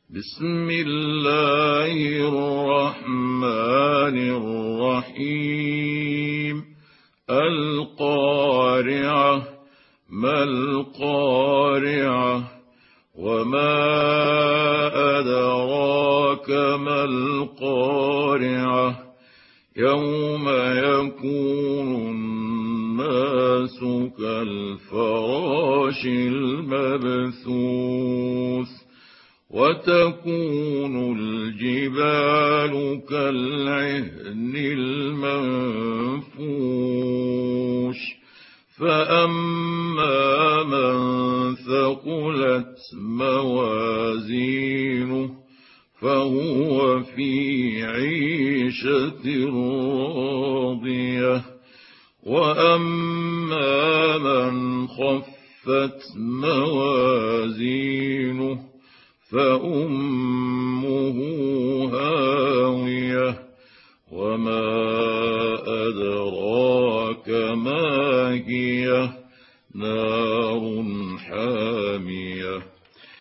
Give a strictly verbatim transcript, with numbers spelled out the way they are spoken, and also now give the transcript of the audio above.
بسم الله الرحمن الرحيم القارعة ما القارعة وما أدراك ما القارعة يوم يكون الناس كالفراش المبثوث وتكون الجبال كالعهن المنفوش فأما من ثقلت موازينه فهو في عيشة راضية وأما من خفت موازينه فأمه هاوية وما أدراك ما هي نار حامية